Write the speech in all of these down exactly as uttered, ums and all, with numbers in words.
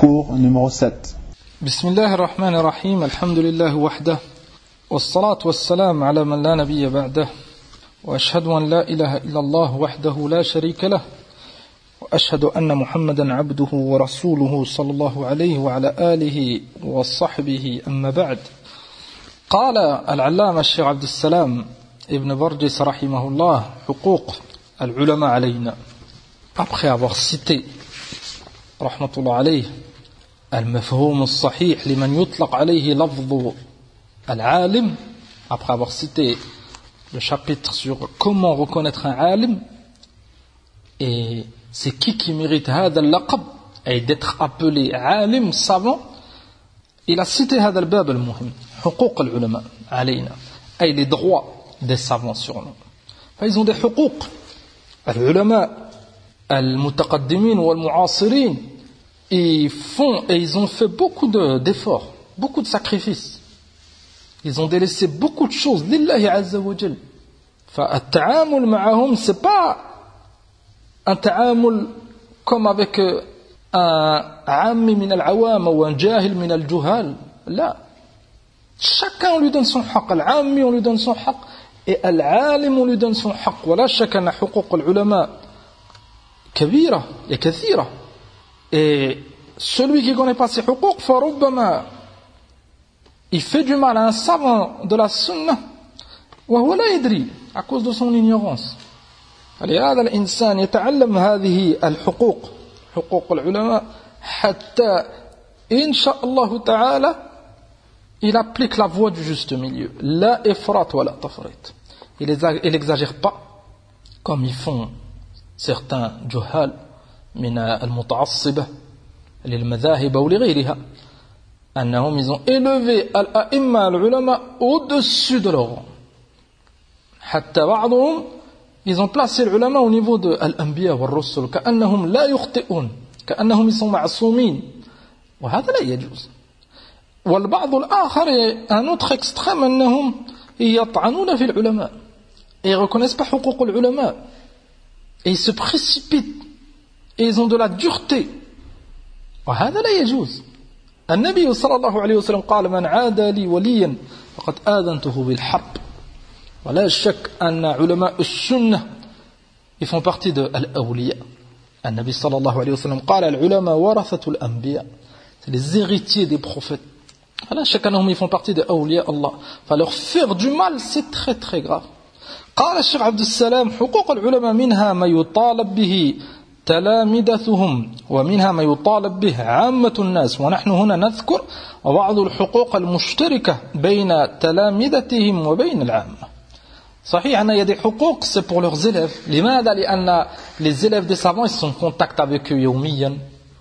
cours numéro sept. Bismillah ar-Rahman ar-Rahim, alhamdulillah wahdah, wassalatu wassalam ala man la nabiyya ba'dah, wa ashhadu an la ilaha illallah wahdahu la sharika lah, wa ashhadu anna Muhammadan abduhu wa rasuluhu sallallahu alayhi wa ala alihi wa sahbihi amma ba'd. قال العلامة الشيخ عبد السلام ابن برجس رحمه الله حقوق العلماء علينا. Après avoir cité رحمة الله عليه المفهوم الصحيح لمن يطلق عليه لفظ العالم, après avoir cité le chapitre sur comment reconnaître un alim et c'est qui qui mérite هذا اللقب et d'être appelé alim, savant, il a cité هذا الباب المهم حقوق العلماء علينا, أي les droits des savants sur nous. Ils ont des حقوق. العلماء المتقدمين والمعاصرين, ils font et ils ont fait beaucoup de, d'efforts, beaucoup de sacrifices. Ils ont délaissé beaucoup de choses lillahi azza wa jal. فالتعامل معهم c'est pas un تعامل comme avec un عامي من العوام ou un جاهل من الجهال. لا, chacun on lui donne son حق. العامي on lui donne son حق et العالم on lui donne son حق. ولا شك أن حقوق العلماء كبيرة et كثيرة. Et celui qui ne connaît pas ses حقوق فربما il fait du mal à un savant de la sunna وهو لا يدري à cause de son ignorance. فلهذا الإنسان يتعلم هذه الحقوق حقوق العلماء حتى إن شاء الله تعالى il applique la voie du juste milieu. لا إفراط ولا تفريط. Il n'exagère pas comme ils font certains جهال من المتعصبة للمذاهب أو لغيرها, أنهم ils ont élevé الأئمة العلماء au-dessus de leur rang. حتى بعضهم ils ont placé العلماء au niveau de الأنبياء والرسل كأنهم لا يخطئون, كأنهم ils sont معصومين, وهذا لا يجوز. والبعض الآخر, un autre extrême, أنهم يطعنون في العلماء et ils ne reconnaissent pas حقوق العلماء et ils se précipitent et ils ont de la dureté. وهذا لا يجوز. النبي صلى الله عليه وسلم قال من عادى لي وليا فقد آذنته بالحرب. ولا شك أن علماء السنة ils font partie de الأولياء. النبي صلى الله عليه وسلم قال العلماء ورثة الأنبياء, c'est les héritiers des prophètes. ولا شك أنهم ils font partie de أولياء الله. فلeur faire du mal c'est très très grave. قال الشيخ عبد السلام حقوق العلماء منها ما يطالب به تلامذتهم ومنها ما يطالب به عامة الناس, ونحن هنا نذكر وبعض الحقوق المشتركة بين تلامذتهم وبين العامة. صحيح أن il y a des حقوق c'est pour leurs élèves. لماذا؟ لأن les élèves des savants ils sont en contact avec eux يوميا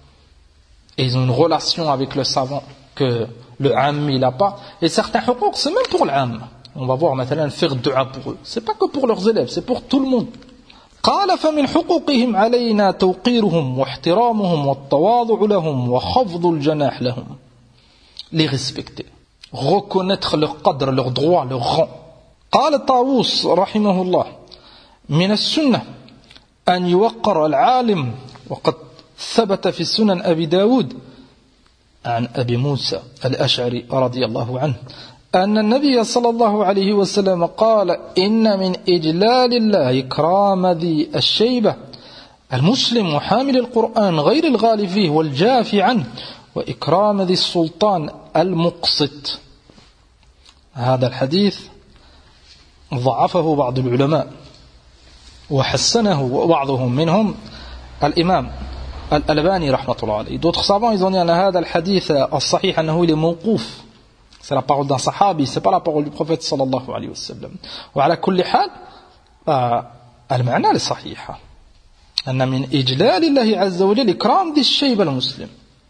et ils ont une relation avec le savant que le عامي n'a pas. Et certains حقوق c'est même pour العامة. On va voir maintenant faire dua pour eux. C'est pas que pour leurs élèves, c'est pour tout le monde. قال فمن حقوقهم علينا توقيرهم واحترامهم والتواضع لهم وخفض الجناح لهم. Les respecter, reconnaître leur قدر, leur droit, leur rang. قال طاووس رحمه الله من السنة أن يوقر العالم, وقد ثبت في سنن أبي داود عن أبي موسى الأشعري رضي الله عنه أن النبي صلى الله عليه وسلم قال إن من إجلال الله إكرام ذي الشيبة المسلم وحامل القرآن غير الغالي فيه والجافي عنه وإكرام ذي السلطان المقسط. هذا الحديث ضعفه بعض العلماء وحسنه وبعضهم منهم الإمام الألباني رحمة الله عليه. D'autres savants ils ont dit أن هذا الحديث الصحيح أنه il est موقوف, c'est la parole d'un sahabi, c'est pas la parole du prophète sallallahu alayhi wa sallam. وعلى كل حال المعنى لصحيحة أن من إجلال الله عز وجل إكرام ذي الشيبة المسلم.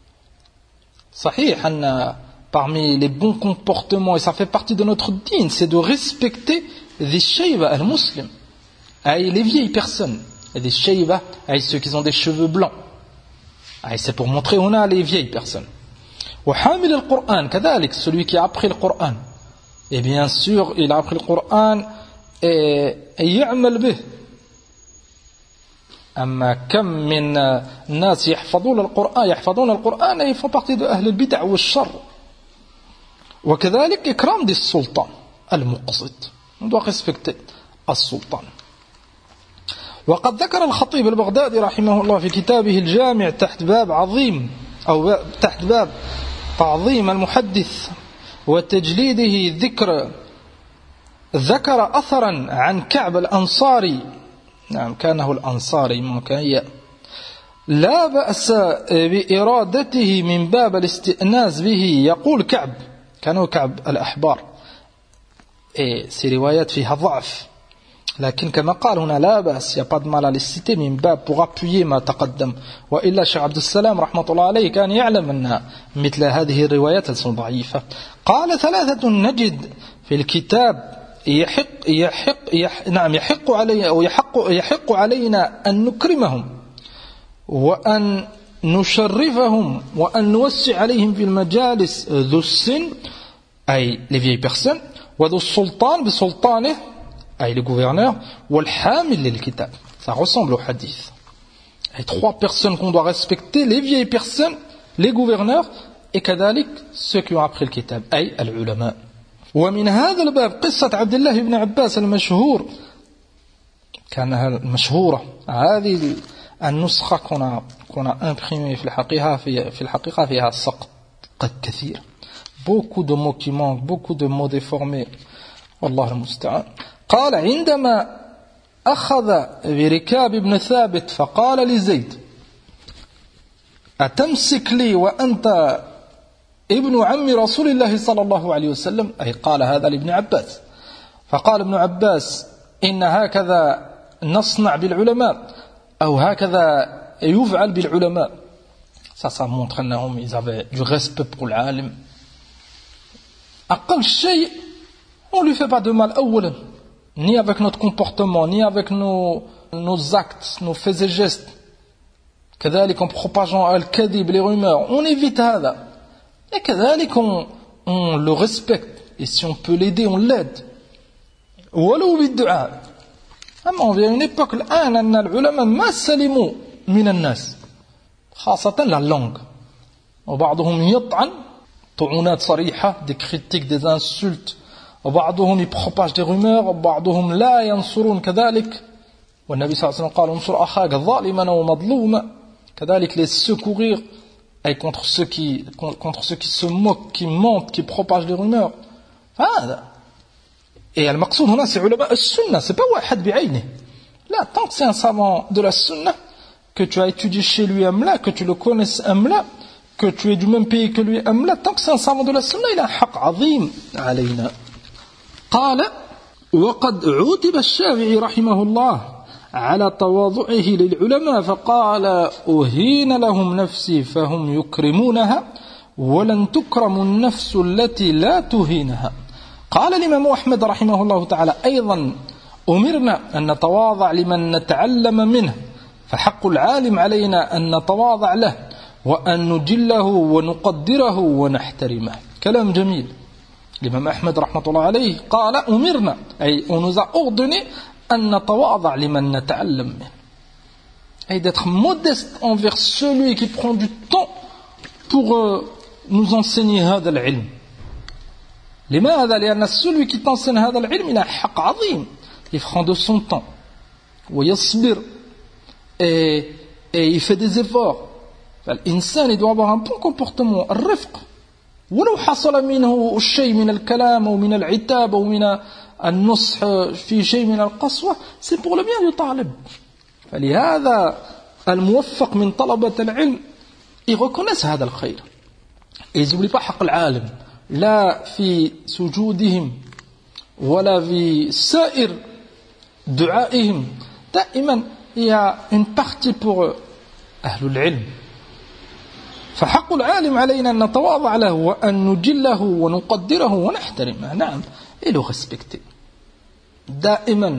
صحيح أن parmi les bons comportements, et ça fait partie de notre dîne, c'est de respecter ذي الشيبة المسلم, أي les vieilles personnes. Et ذي الشيبة أي ceux qui ont des cheveux blancs, أي c'est pour montrer on a les vieilles personnes. وحامل القرآن كذلك, celui qui a appris le Coran, et bien sûr il a appris le Coran et, et يعمل به, أما كم من الناس يحفظون القرآن يحفظون القرآن ils font partie de أهل البدع والشر. وكذلك إكرام دي السلطان المقسط. On doit respecter السلطان. وقد ذكر الخطيب البغدادي رحمه الله في كتابه الجامع تحت باب عظيم أو تحت باب تعظيم المحدث وتجليده ذكر ذكر أثرا عن كعب الأنصاري. نعم كانه الأنصاري ممكن لا بأس بإرادته من باب الاستئناس به. يقول كعب كانوا كعب الأحبار إيه سي روايات فيها ضعف لكن كما قال هنا لا بأس يا pas de mal à les citer من باب pour appuyer ما تقدم. وإلا شيخ عبد السلام رحمة الله عليه كان يعلم أن مثل هذه الروايات ضعيفة. قال ثلاثة نجد في الكتاب يحق يحق يح نعم يحق علي أو يحق يحق علينا أن نكرمهم وأن نشرفهم وأن نوسع عليهم في المجالس ذو السن أي les vieilles personnes وذو السلطان بسلطانه أي le gouverneur والحامل للكتاب. Ça ressemble au hadith. Les trois personnes qu'on doit respecter, les vieilles personnes, les gouverneurs et كذلك ceux qui ont appris le kitab أي العلماء. ومن هذا الباب قصة عبد الله بن عباس المشهور كانها المشهورة. هذه النسخة كنا كنا imprimée في الحقيقة في في الحقيقة فيها سقط قد كثير. Beaucoup de mots qui manquent, beaucoup de mots déformés. والله المستعان. قال عندما أخذ بركاب بن ثابت فقال لزيد أتمسك لي وأنت ابن عم رسول الله صلى الله عليه وسلم أي قال هذا لابن عباس. فقال ابن عباس إن هكذا نصنع بالعلماء أو هكذا يفعل بالعلماء. Ça, ça montre أنهم ils avaient du respect pour العالم. أقل شيء on ne lui fait pas de mal أولا ni avec notre comportement ni avec nos, nos actes nos faits et gestes كذلك en propageant الكذب les rumeurs on évite هذا et كذلك on, on le respecte et si on peut l'aider on l'aide ولو بالدعاء. أما on vient à une époque الآن أن العلماء ما سلموا من الناس خاصة la langue وبعضهم يطعن طعنات صريحة des critiques des insultes وبعضهم يبروباج des rumeurs وبعضهم لا ينصرون كذلك. والنبي صلى الله عليه وسلم قال انصر أخاك ظالما ومظلوما كذلك les secourir et contre ceux qui contre ceux qui se moquent qui mentent qui propagent des rumeurs. هذا et المقصود هنا c'est علماء السنة c'est pas واحد بعينه لا tant que c'est un savant de la sunna que tu as étudié chez lui أم que tu le connaisses أم que tu es du même pays que lui أم tant que c'est un savant de la sunna il a un حق عظيم علينا. قال وقد عوتب الشافعي رحمه الله على تواضعه للعلماء فقال أهين لهم نفسي فهم يكرمونها ولن تكرم النفس التي لا تهينها. قال الإمام أحمد رحمه الله تعالى أيضا أمرنا أن نتواضع لمن نتعلم منه فحق العالم علينا أن نتواضع له وأن نجله ونقدره ونحترمه. كلام جميل. الإمام أحمد رحمة الله عليه قال أمرنا أي on nous a ordonné أن نتواضع لمن نتعلم منه أي d'être modeste envers celui qui prend du temps pour euh, nous enseigner هذا العلم. لماذا؟ لأن celui qui t'enseigne هذا العلم il a un حق عظيم. Il prend de son temps ويصبر et, et il fait des efforts. فالإنسان il doit avoir un bon comportement الرفق ولو حصل منه الشيء من الكلام أو من العتاب أو من النصح في شيء من القسوة c'est pour le bien du طالب. فلهذا الموفق من طلبة العلم ils reconnaissent هذا الخير et ils n'oublient pas حق العالم لا في سجودهم ولا في سائر دعائهم. دائما il y a une partie pour أهل العلم. فحق العالم علينا أن نتواضع له وأن نجله ونقدره ونحترمه. نعم et le respecter. دائما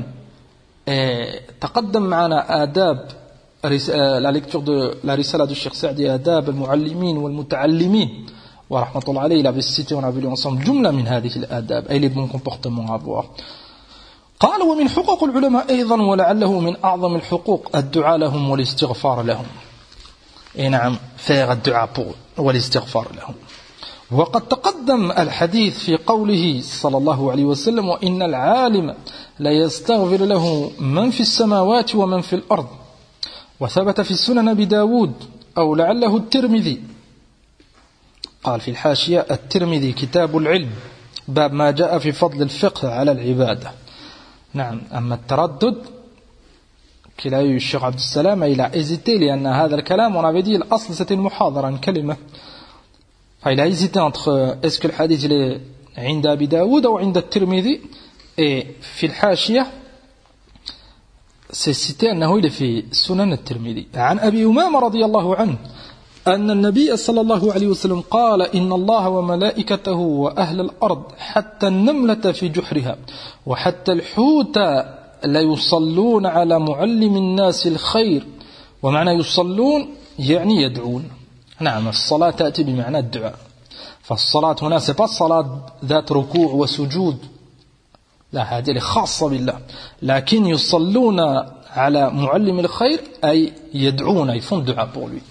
تقدم معنا آداب la lecture de la risala du Cheikh Saadi آداب المعلمين والمتعلمين ورحمة الله عليه. Il avait cité, on a vu ensemble جملة من هذه الآداب et les bons comportements à avoir. قال ومن حقوق العلماء أيضا ولعله من أعظم الحقوق الدعاء لهم والاستغفار لهم. Et نعم faire الدعاء pour والاستغفار لهم. وقد تقدم الحديث في قوله صلى الله عليه وسلم وإن العالم لا يستغفر له من في السماوات ومن في الأرض. وثبت في السنن أبي داود أو لعله الترمذي قال في الحاشية الترمذي كتاب العلم باب ما جاء في فضل الفقه على العبادة. نعم أما التردد qu'il a eu Cheikh Abdel Salam, il a hésité لأن هذا الكلام on avait dit الأصل c'était une محاضرة une كلمة. Il a hésité entre est-ce que le hadith il est عند أبي داود أو عند الترمذي, et في الحاشية c'est cité أنه il est في سنن الترمذي. عن أبي أمامة رضي الله عنه أن النبي صلى الله عليه وسلم قال إن الله وملائكته وأهل الأرض حتى النملة في جحرها وحتى الحوت لا يصلون على معلم الناس الخير. ومعنى يصلون يعني يدعون. نعم الصلاة تأتي بمعنى الدعاء. فالصلاة هنا c'est pas صلاة ذات ركوع وسجود, لا هذه خاصة بالله, لكن يصلون على معلم الخير أي يدعون, ils font الدعاء pour lui.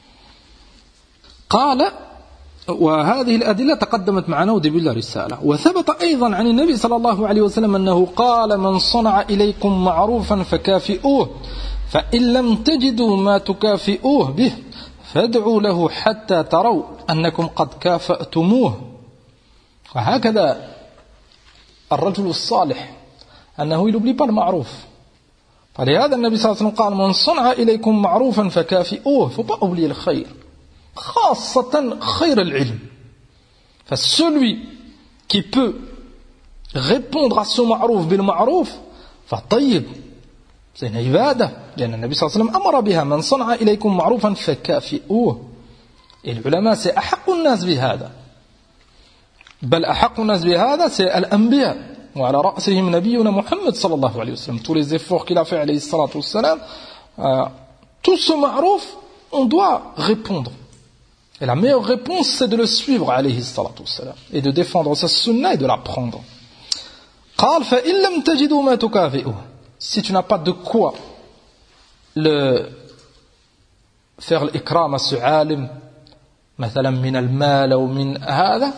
قال وهذه الأدلة تقدمت معنا ودي بالله رسالة. وثبت أيضا عن النبي صلى الله عليه وسلم أنه قال من صنع إليكم معروفا فكافئوه فإن لم تجدوا ما تكافئوه به فادعوا له حتى تروا أنكم قد كافأتموه. وهكذا الرجل الصالح أنه يلبلي بالمعروف. فلهذا النبي صلى الله عليه وسلم قال من صنع إليكم معروفا فكافئوه, faut pas oublier le khayr, خاصة خير العلم. فcelui qui peut répondre à ce معروف بالمعروف فطيب, c'est une عبادة, لأن النبي صلى الله عليه وسلم أمر بها من صنع إليكم معروفا فكافئوه. Et العلماء c'est أحق الناس بهذا, بل أحق الناس بهذا c'est الأنبياء وعلى رأسهم نبينا محمد صلى الله عليه وسلم. Tous les efforts qu'il a fait عليه الصلاة والسلام, euh, tout ce معروف on doit répondre. Et la meilleure réponse, c'est de le suivre, alayhi salatu wassalam, et de défendre sa sunna et de l'apprendre. قال فإن لم تجدوا ما تكافئوه, si tu n'as pas de quoi le faire l'ikram à ce alim, مثلا من المال أو من هذا,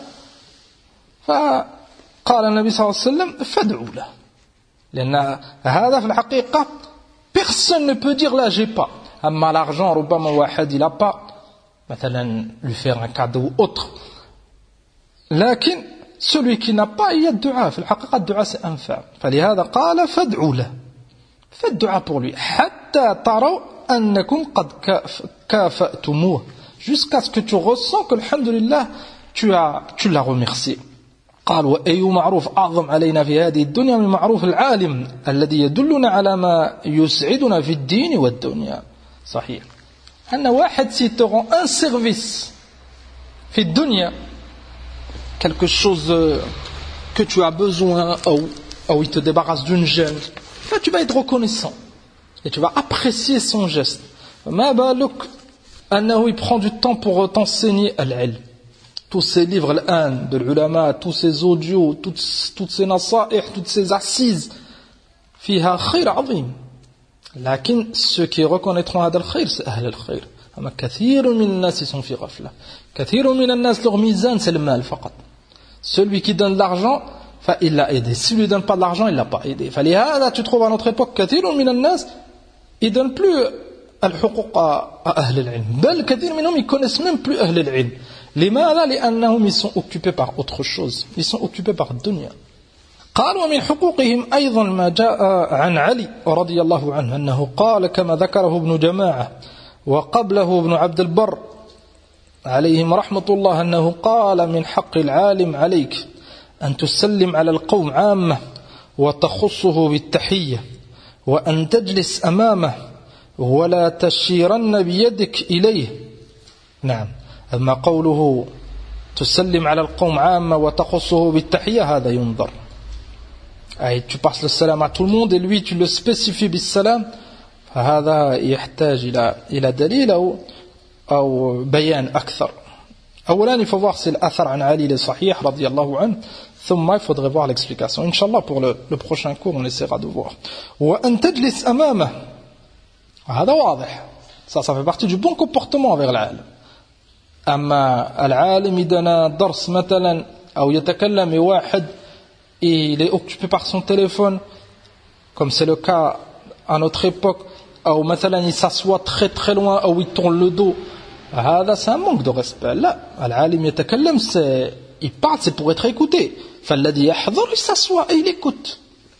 فقال النبي صلى الله عليه وسلم فادعوا له, لأن هذا في الحقيقة personne ne peut dire là j'ai pas. أما l'argent ربما واحد il a pas, مثلا lui faire un cadeau ou autre, لكن celui qui n'a pas il y a الدعاء. في الحقيقة الدعاء c'est أنفع. فلهذا قال فادعوا له, faites الدعاء pour lui حتى تروا أنكم قد كافأتموه, jusqu'à ce que tu ressens que alhamdulillah tu as tu l'as remercié. قال وأي معروف أعظم علينا في هذه الدنيا من معروف العالم الذي يدلنا على ما يسعدنا في الدين والدنيا. صحيح أن واحد si te rend un service في الدنيا, quelque chose que tu as besoin, ou, ou il te débarrasse d'une gêne, là tu vas être reconnaissant et tu vas apprécier son geste. ما بالك أنه il prend du temps pour t'enseigner العلم, tous ces livres الآن de l'ulama, tous ces audios, toutes, toutes ces nasaih, toutes ces assises, فيها خير عظيم. لكن ceux qui reconnaîtront هذا الخير c'est أهل الخير. أما كثير من الناس sont في غفلة. كثير من الناس leur mizan c'est le mal فقط. Celui qui donne de l'argent, il l'a aidé. S'il ne lui donne pas de l'argent, il ne l'a pas aidé. فلهذا tu trouves à notre époque كثير من الناس ils ne donnent plus الحقوق à أهل العلم. بل كثير منهم ils connaissent même plus أهل العلم. لماذا؟ لأنهم ils sont occupés par autre chose. Ils sont occupés par الدنيا. قال ومن حقوقهم أيضا ما جاء عن علي رضي الله عنه أنه قال كما ذكره ابن جماعة وقبله ابن عبد البر عليهم رحمة الله أنه قال من حق العالم عليك أن تسلم على القوم عامة وتخصه بالتحية وأن تجلس أمامه ولا تشيرن بيدك إليه. نعم أما قوله تسلم على القوم عامة وتخصه بالتحية هذا ينظر, أي tu passes le salam à tout le monde et lui tu le spécifies بالسلام, فهذا يحتاج إلى إلى دليل أو أو بيان أكثر. أولا il faut voir si l'Athar an Ali est sahih radiyallahu anhu. ثم il faudrait voir l'explication. Inch'Allah pour le, le prochain cours on essaiera de voir. وأن تجلس أمامه هذا واضح. Ça, ça fait partie du bon comportement avec العالم. أما العالم يدنا درس مثلا أو يتكلم واحد il est occupé par son téléphone comme c'est le cas à notre époque ou مثلا il s'assoit très très loin ou il tourne le dos. هذا c'est un manque de respect. لا العالم يتكلم c'est il parle c'est pour être écouté. فالذي يحضر il s'assoit et il écoute.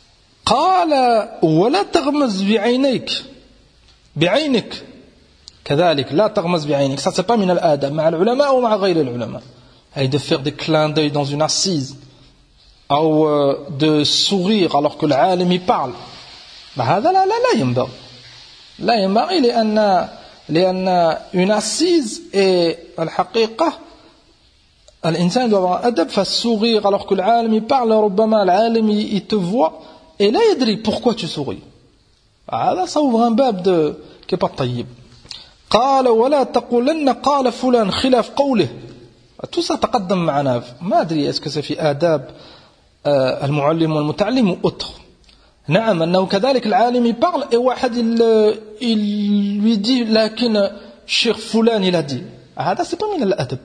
قال ولا تغمز بعينيك بعينك كذلك لا تغمز بعينك. Ça c'est pas من الآداب مع العلماء ومع غير العلماء. Et de faire des clins d'œil dans une assise ou de sourire alors que العالم il parle. هذا لا لا لا ينبغي. لا ينبغي لأن لأن une assise et الحقيقة الإنسان doit avoir أدب. فالsourire alors que العالم il parle ربما العالم il te voit et لا يدري pourquoi tu souris. هذا ça ouvre un bab de qui est pas طيب. قال ولا تقولن قال فلان خلاف قوله. tout ça تقدم معنا ما أدري est-ce que c'est في آداب المعلم والمتعلم ou autre. نعم أنه كذلك العالم يparle et واحد il lui dit لكن الشيخ فلان il a dit. هذا c'est pas من الأدب.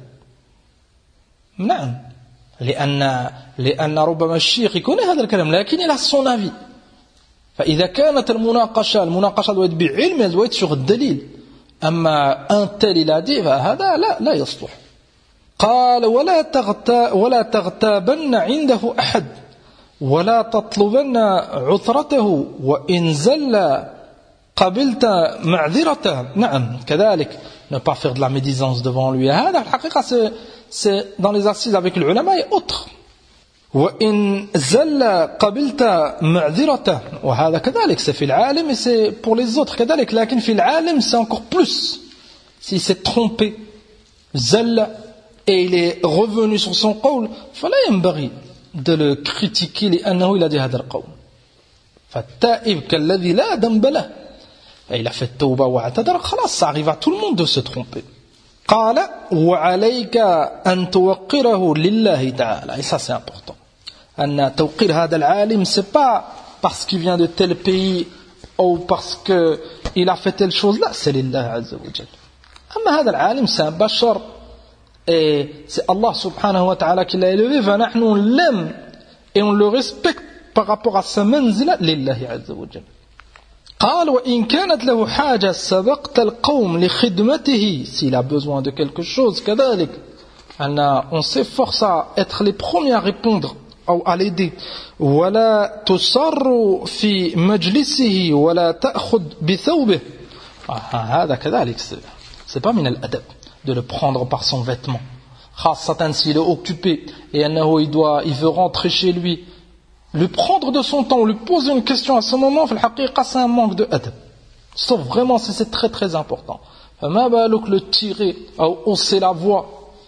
نعم لأن لأن ربما الشيخ يكون هذا الكلام لكن il a son avis. فإذا كانت المناقشة المناقشة doit être بعلم elle doit être sur الدليل. أما un tel il a dit فهذا لا لا يصلح. قال ولا تغتا ولا تغتابن عنده أحد ولا تطلبن عثرته وإن زل قبلت معذرته. نعم كذلك ne pas faire de la médisance devant lui. هذا الحقيقة c'est c'est dans les assises avec les ulama et autres. وإن زل قبلت معذرته وهذا كذلك c'est في العالم et c'est pour les autres كذلك لكن في العالم c'est encore plus. S'il s'est trompé زل et il est revenu sur son قول فلا ينبغي de le critiquer لأنه il a dit هذا القول. فالتائب كالذي لا ذنب له. Il a fait التوبة واعتذر خلاص ça arrive à tout le monde de se tromper. قال وعليك أن توقره لله تعالى. Et ça c'est important. أن توقير هذا العالم c'est pas parce qu'il vient de tel pays ou parce que il a fait telle chose là c'est لله عز وجل. أما هذا العالم c'est un بشر et c'est Allah subhanahu wa ta'ala qui l'a élevé. فنحن on l'aime et on le respecte par rapport à sa منزلة لله عز وجل. قال وإن كانت له حاجة سبقت القوم لخدمته. S'il a besoin de quelque chose كذلك on s'efforce à être les premiers à répondre ou à l'aider. ولا تصر في مجلسه ولا تأخذ بثوبه. هذا كذلك c'est pas من الأدب de le prendre par son vêtement. خاصة s'il est occupé et il doit il veut rentrer chez lui. Lui prendre de son temps, lui poser une question à ce moment, c'est un manque de adab. Sauf vraiment si c'est très très important. فما بالك le tirer, ou hausser la voix,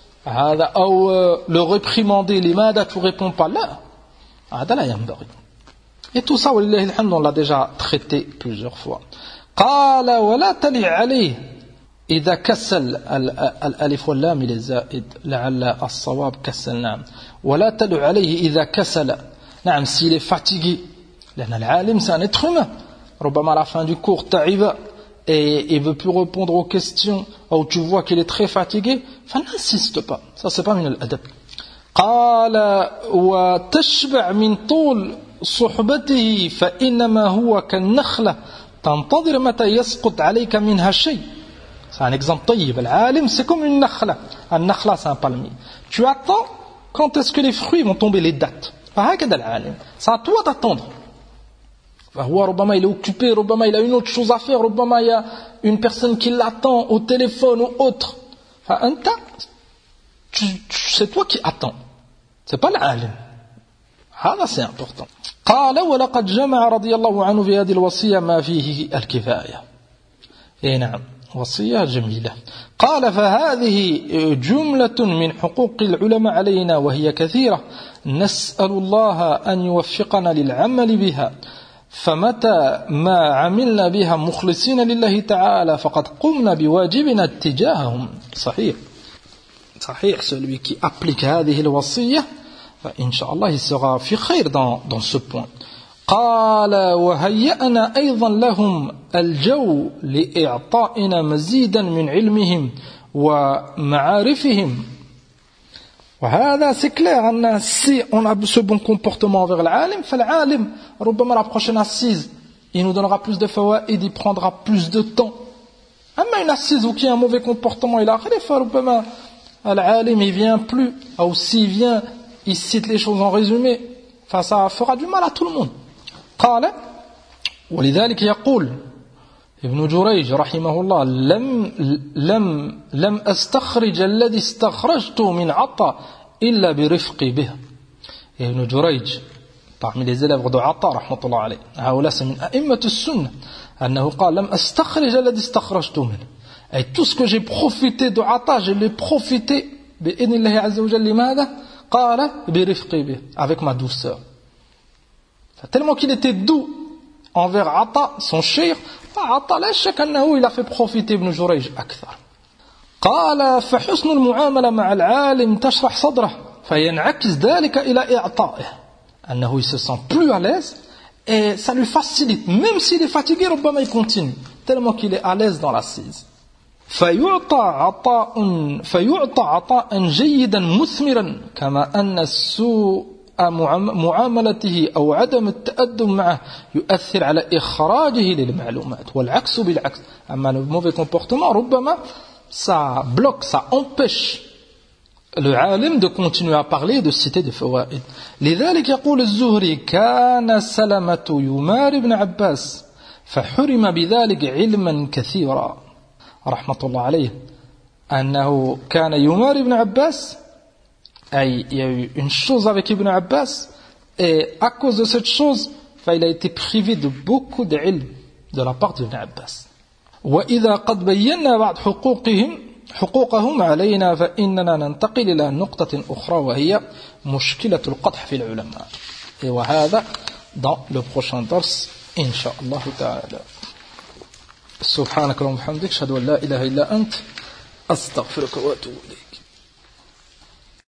ou le réprimander, لماذا tu réponds pas là. هذا لا ينبغي. Et tout ça, ولله الحمد, on l'a déjà traité plusieurs fois. قال ولا تلي عليه إذا كسل الألف واللام للزائد لعل الصواب كسل. نعم ولا تلي عليه إذا كسل. نعم s'il est fatigué لأن العالم c'est un être humain ربما à la fin du cours t'arrives et il veut plus répondre aux questions ou tu vois qu'il est très fatigué فن'insiste pas. Ça c'est pas من الأدب. قال وتشبع من طول صحبته فإنما هو كالنخلة تنتظر متى يسقط عليك منها شيء. C'est un exemple طيب. العالم c'est comme une nakhla. النخلة c'est un palmier. Tu attends quand est-ce que les fruits vont tomber, les dates. فهكذا العالم. C'est à toi d'attendre. فهو ربما il est occupé, ربما il a une autre chose à faire, ربما il y a une personne qui l'attend au téléphone ou autre. فأنت c'est toi qui attends. C'est pas العالم. هذا c'est important. قال ولقد جمع رضي الله عنه في هذه الوصية ما فيه الكفاية. إيه نعم وصية جميلة. قال فهذه جملة من حقوق العلماء علينا وهي كثيرة نسأل الله أن يوفقنا للعمل بها فمتى ما عملنا بها مخلصين لله تعالى فقد قمنا بواجبنا اتجاههم. صحيح صحيح, celui qui applique هذه الوصية فإن شاء الله il sera في خير dans, dans ce point. قال وهيأنا أيضا لهم الجو لإعطائنا مزيدا من علمهم ومعارفهم. وهذا c'est clair, si on a ce bon comportement envers العالم, فالعالم ربما la prochaine assise il nous donnera plus de fawaïd, il prendra plus de temps. أما une assise où il y a un mauvais comportement, il a فربما العالم il vient plus, ou s'il vient il cite les choses en résumé, enfin ça fera du mal à tout le monde. قال ولذلك يقول ابن جريج رحمه الله لم لم لم استخرج الذي استخرجت من عطاء إلا برفقي به. ابن جريج parmi les élèves de عطاء رحمة الله عليه, هؤلاء من أئمة السنة, أنه قال لم استخرج الذي استخرجت منه, et tout ce que j'ai profité de عطاء je l'ai profité بإذن الله عز وجل. لماذا؟ قال برفقي به, avec ma douceur. Tellement qu'il était doux envers Ata, son cheikh, Ata لا شك أنه il a fait profiter Ibn Jurayj أكثر. قال فحسن المعاملة مع العالم تشرح صدره فينعكس ذلك إلى إعطائه, أنه il se sent plus à l'aise et ça lui facilite, même s'il est fatigué ربما il continue, tellement qu'il est à l'aise dans l'assise. فيعطى عطاء فيعطى عطاء جيدا مثمرا كما أن السوء معاملته أو عدم التأدب معه يؤثر على إخراجه للمعلومات, والعكس بالعكس. أما le mauvais comportement ربما ça bloque, ça empêche le عالم de continuer à parler et de citer des فوائد. لذلك يقول الزهري كان سلمة يماري ابن عباس فحرم بذلك علما كثيرا رحمة الله عليه, أنه كان يماري ابن عباس, il y a eu une chose avec Ibn Abbas, et à cause de cette chose, il a été privé de beaucoup d'ilm de la part d'Ibn Abbas. وإذا قد بينا بعض حقوقهم حقوقهم علينا فإننا ننتقل إلى نقطة أخرى وهي مشكلة القدح في العلماء. Et وهذا dans le prochain dars إن شاء الله تعالى. سبحانك اللهم وبحمدك أشهد أن لا إله إلا أنت أستغفرك وأتوب إليك.